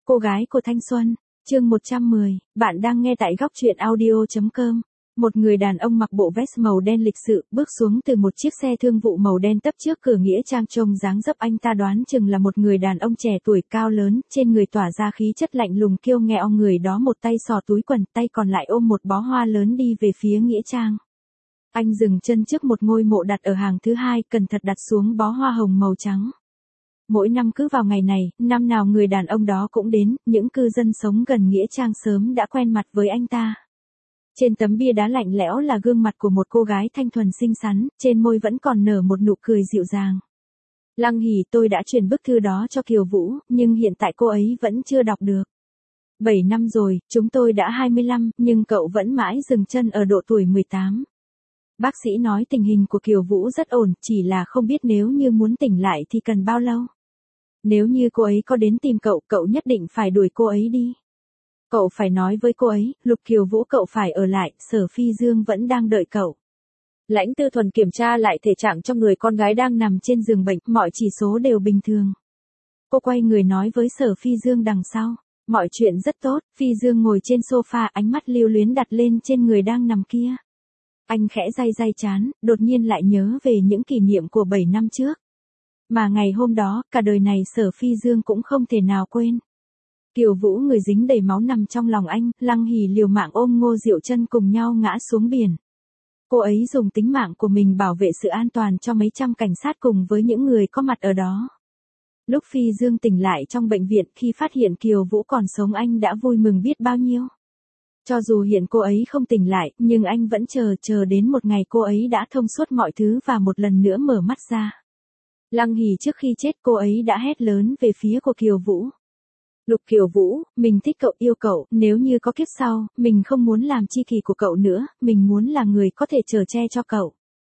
Cô gái của thanh xuân, chương 110, bạn đang nghe tại góc truyện audio.com. Một người đàn ông mặc bộ vest màu đen lịch sự, bước xuống từ một chiếc xe thương vụ màu đen tấp trước cửa nghĩa trang. Trông dáng dấp anh ta đoán chừng là một người đàn ông trẻ tuổi cao lớn, trên người tỏa ra khí chất lạnh lùng kiêu ngạo. Người đó một tay xỏ túi quần, tay còn lại ôm một bó hoa lớn đi về phía nghĩa trang. Anh dừng chân trước một ngôi mộ đặt ở hàng thứ hai, cẩn thận đặt xuống bó hoa hồng màu trắng. Mỗi năm cứ vào ngày này, năm nào người đàn ông đó cũng đến, những cư dân sống gần nghĩa trang sớm đã quen mặt với anh ta. Trên tấm bia đá lạnh lẽo là gương mặt của một cô gái thanh thuần xinh xắn, trên môi vẫn còn nở một nụ cười dịu dàng. Lăng Hỉ, tôi đã chuyển bức thư đó cho Kiều Vũ, nhưng hiện tại cô ấy vẫn chưa đọc được. 7 năm rồi, chúng tôi đã 25, nhưng cậu vẫn mãi dừng chân ở độ tuổi 18. Bác sĩ nói tình hình của Kiều Vũ rất ổn, chỉ là không biết nếu như muốn tỉnh lại thì cần bao lâu. Nếu như cô ấy có đến tìm cậu, cậu nhất định phải đuổi cô ấy đi. Cậu phải nói với cô ấy, Lục Kiều Vũ cậu phải ở lại, Sở Phi Dương vẫn đang đợi cậu. Lãnh Tư Thuần kiểm tra lại thể trạng cho người con gái đang nằm trên giường bệnh, mọi chỉ số đều bình thường. Cô quay người nói với Sở Phi Dương đằng sau, mọi chuyện rất tốt. Phi Dương ngồi trên sofa, ánh mắt lưu luyến đặt lên trên người đang nằm kia. Anh khẽ day trán, đột nhiên lại nhớ về những kỷ niệm của 7 năm trước. Mà ngày hôm đó, cả đời này Sở Phi Dương cũng không thể nào quên. Kiều Vũ người dính đầy máu nằm trong lòng anh, Lăng Hỉ liều mạng ôm Ngô Diệu Chân cùng nhau ngã xuống biển. Cô ấy dùng tính mạng của mình bảo vệ sự an toàn cho mấy trăm cảnh sát cùng với những người có mặt ở đó. Lúc Phi Dương tỉnh lại trong bệnh viện, khi phát hiện Kiều Vũ còn sống, anh đã vui mừng biết bao nhiêu. Cho dù hiện cô ấy không tỉnh lại, nhưng anh vẫn chờ đến một ngày cô ấy đã thông suốt mọi thứ và một lần nữa mở mắt ra. Lăng Hỉ trước khi chết cô ấy đã hét lớn về phía của Kiều Vũ. Lục Kiều Vũ, mình thích cậu, yêu cậu, nếu như có kiếp sau, mình không muốn làm tri kỷ của cậu nữa, mình muốn là người có thể chở che cho cậu.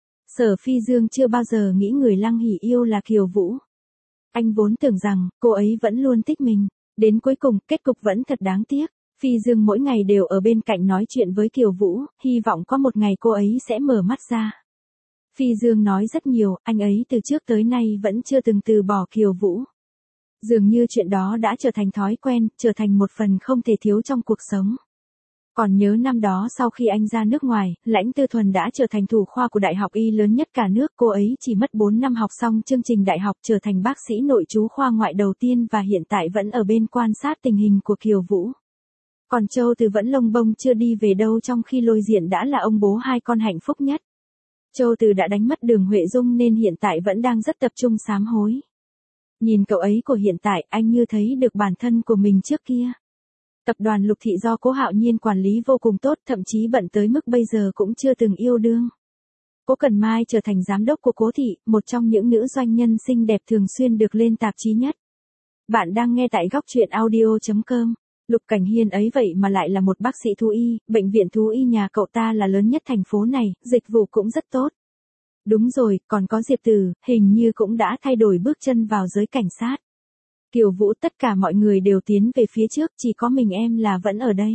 Sở Phi Dương chưa bao giờ nghĩ người Lăng Hỉ yêu là Kiều Vũ. Anh vốn tưởng rằng, cô ấy vẫn luôn thích mình. Đến cuối cùng, kết cục vẫn thật đáng tiếc. Phi Dương mỗi ngày đều ở bên cạnh nói chuyện với Kiều Vũ, hy vọng có một ngày cô ấy sẽ mở mắt ra. Phi Dương nói rất nhiều, anh ấy từ trước tới nay vẫn chưa từng từ bỏ Kiều Vũ. Dường như chuyện đó đã trở thành thói quen, trở thành một phần không thể thiếu trong cuộc sống. Còn nhớ năm đó sau khi anh ra nước ngoài, Lãnh Tư Thuần đã trở thành thủ khoa của Đại học Y lớn nhất cả nước. Cô ấy chỉ mất 4 năm học xong chương trình đại học, trở thành bác sĩ nội trú khoa ngoại đầu tiên và hiện tại vẫn ở bên quan sát tình hình của Kiều Vũ. Còn Châu Từ vẫn lông bông chưa đi về đâu, trong khi Lôi Diện đã là ông bố hai con hạnh phúc nhất. Châu Từ đã đánh mất Đường Huệ Dung nên hiện tại vẫn đang rất tập trung sám hối. Nhìn cậu ấy của hiện tại, anh như thấy được bản thân của mình trước kia. Tập đoàn Lục Thị do Cố Hạo Nhiên quản lý vô cùng tốt, thậm chí bận tới mức bây giờ cũng chưa từng yêu đương. Cố Cần Mai trở thành giám đốc của Cố Thị, một trong những nữ doanh nhân xinh đẹp thường xuyên được lên tạp chí nhất. Bạn đang nghe tại góc truyện audio.com. Lục Cảnh Hiên ấy vậy mà lại là một bác sĩ thú y, bệnh viện thú y nhà cậu ta là lớn nhất thành phố này, dịch vụ cũng rất tốt. Đúng rồi, còn có Diệp Tử, hình như cũng đã thay đổi bước chân vào giới cảnh sát. Kiều Vũ, tất cả mọi người đều tiến về phía trước, chỉ có mình em là vẫn ở đây.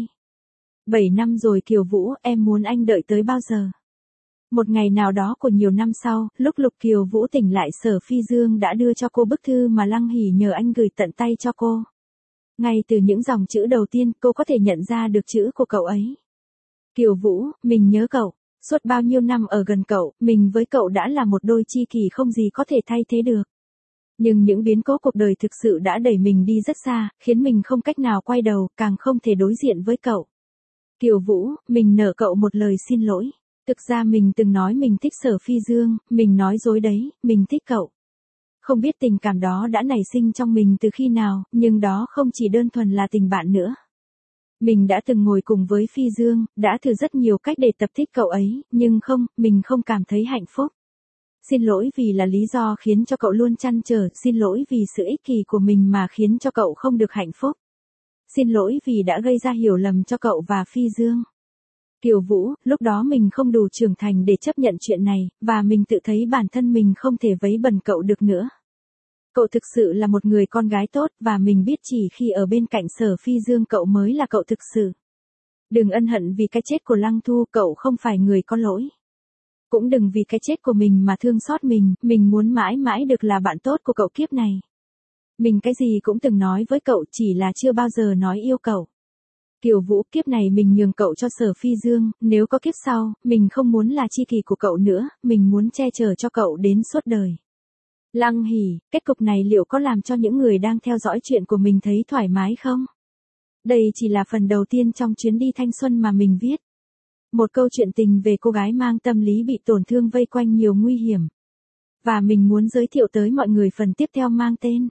7 năm rồi Kiều Vũ, em muốn anh đợi tới bao giờ? Một ngày nào đó của nhiều năm sau, lúc Lục Kiều Vũ tỉnh lại, Sở Phi Dương đã đưa cho cô bức thư mà Lăng Hỉ nhờ anh gửi tận tay cho cô. Ngay từ những dòng chữ đầu tiên, cô có thể nhận ra được chữ của cậu ấy. Kiều Vũ, mình nhớ cậu. Suốt bao nhiêu năm ở gần cậu, mình với cậu đã là một đôi tri kỷ không gì có thể thay thế được. Nhưng những biến cố cuộc đời thực sự đã đẩy mình đi rất xa, khiến mình không cách nào quay đầu, càng không thể đối diện với cậu. Kiều Vũ, mình nợ cậu một lời xin lỗi. Thực ra mình từng nói mình thích Sở Phi Dương, mình nói dối đấy, mình thích cậu. Không biết tình cảm đó đã nảy sinh trong mình từ khi nào, nhưng đó không chỉ đơn thuần là tình bạn nữa. Mình đã từng ngồi cùng với Phi Dương, đã thử rất nhiều cách để tập thích cậu ấy, nhưng không, mình không cảm thấy hạnh phúc. Xin lỗi vì là lý do khiến cho cậu luôn trăn trở, xin lỗi vì sự ích kỷ của mình mà khiến cho cậu không được hạnh phúc. Xin lỗi vì đã gây ra hiểu lầm cho cậu và Phi Dương. Kiều Vũ, lúc đó mình không đủ trưởng thành để chấp nhận chuyện này, và mình tự thấy bản thân mình không thể vấy bẩn cậu được nữa. Cậu thực sự là một người con gái tốt, và mình biết chỉ khi ở bên cạnh Sở Phi Dương cậu mới là cậu thực sự. Đừng ân hận vì cái chết của Lăng Thu, cậu không phải người có lỗi. Cũng đừng vì cái chết của mình mà thương xót mình muốn mãi mãi được là bạn tốt của cậu kiếp này. Mình cái gì cũng từng nói với cậu, chỉ là chưa bao giờ nói yêu cậu. Kiều Vũ, kiếp này mình nhường cậu cho Sở Phi Dương, nếu có kiếp sau, mình không muốn là tri kỷ của cậu nữa, mình muốn che chở cho cậu đến suốt đời. Lăng Hỉ, kết cục này liệu có làm cho những người đang theo dõi chuyện của mình thấy thoải mái không? Đây chỉ là phần đầu tiên trong chuyến đi thanh xuân mà mình viết. Một câu chuyện tình về cô gái mang tâm lý bị tổn thương vây quanh nhiều nguy hiểm. Và mình muốn giới thiệu tới mọi người phần tiếp theo mang tên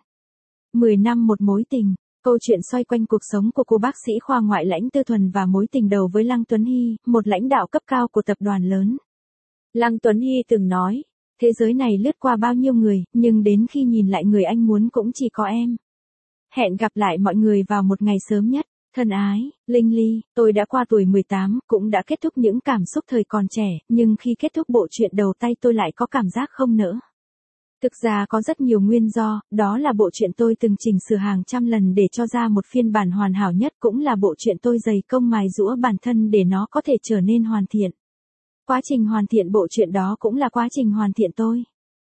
10 năm một mối tình. Câu chuyện xoay quanh cuộc sống của cô bác sĩ khoa ngoại Lãnh Tư Thuần và mối tình đầu với Lăng Tuấn Hy, một lãnh đạo cấp cao của tập đoàn lớn. Lăng Tuấn Hy từng nói, thế giới này lướt qua bao nhiêu người, nhưng đến khi nhìn lại người anh muốn cũng chỉ có em. Hẹn gặp lại mọi người vào một ngày sớm nhất. Thân ái, Linh Ly, tôi đã qua tuổi 18, cũng đã kết thúc những cảm xúc thời còn trẻ, nhưng khi kết thúc bộ truyện đầu tay tôi lại có cảm giác không nỡ. Thực ra có rất nhiều nguyên do, đó là bộ truyện tôi từng chỉnh sửa hàng trăm lần để cho ra một phiên bản hoàn hảo nhất, cũng là bộ truyện tôi dày công mài giũa bản thân để nó có thể trở nên hoàn thiện. Quá trình hoàn thiện bộ truyện đó cũng là quá trình hoàn thiện tôi.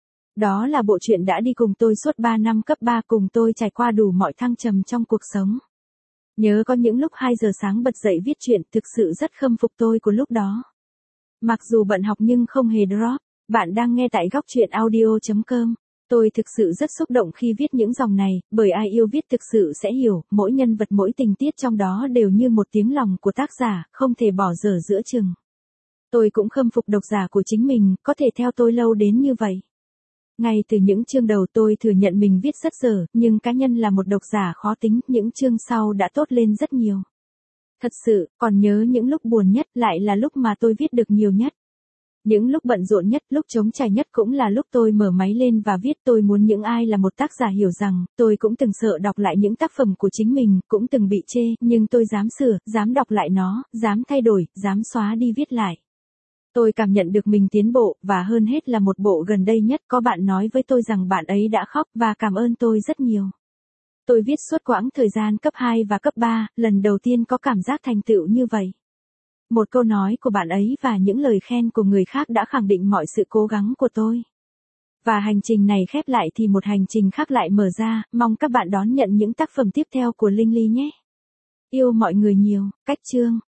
Đó là bộ truyện đã đi cùng tôi suốt 3 năm cấp 3, cùng tôi trải qua đủ mọi thăng trầm trong cuộc sống. Nhớ có những lúc 2 giờ sáng bật dậy viết truyện, thực sự rất khâm phục tôi của lúc đó. Mặc dù bận học nhưng không hề drop. Bạn đang nghe tại góc truyện audio.com. Tôi thực sự rất xúc động khi viết những dòng này, bởi ai yêu viết thực sự sẽ hiểu, mỗi nhân vật mỗi tình tiết trong đó đều như một tiếng lòng của tác giả, không thể bỏ dở giữa chừng. Tôi cũng khâm phục độc giả của chính mình, có thể theo tôi lâu đến như vậy. Ngay từ những chương đầu tôi thừa nhận mình viết rất dở, nhưng cá nhân là một độc giả khó tính, những chương sau đã tốt lên rất nhiều. Thật sự, còn nhớ những lúc buồn nhất lại là lúc mà tôi viết được nhiều nhất. Những lúc bận rộn nhất, lúc trống trải nhất cũng là lúc tôi mở máy lên và viết. Tôi muốn những ai là một tác giả hiểu rằng, tôi cũng từng sợ đọc lại những tác phẩm của chính mình, cũng từng bị chê, nhưng tôi dám sửa, dám đọc lại nó, dám thay đổi, dám xóa đi viết lại. Tôi cảm nhận được mình tiến bộ, và hơn hết là một bộ gần đây nhất có bạn nói với tôi rằng bạn ấy đã khóc và cảm ơn tôi rất nhiều. Tôi viết suốt quãng thời gian cấp 2 và cấp 3, lần đầu tiên có cảm giác thành tựu như vậy. Một câu nói của bạn ấy và những lời khen của người khác đã khẳng định mọi sự cố gắng của tôi. Và hành trình này khép lại thì một hành trình khác lại mở ra, mong các bạn đón nhận những tác phẩm tiếp theo của Linh Ly nhé. Yêu mọi người nhiều, cách chương.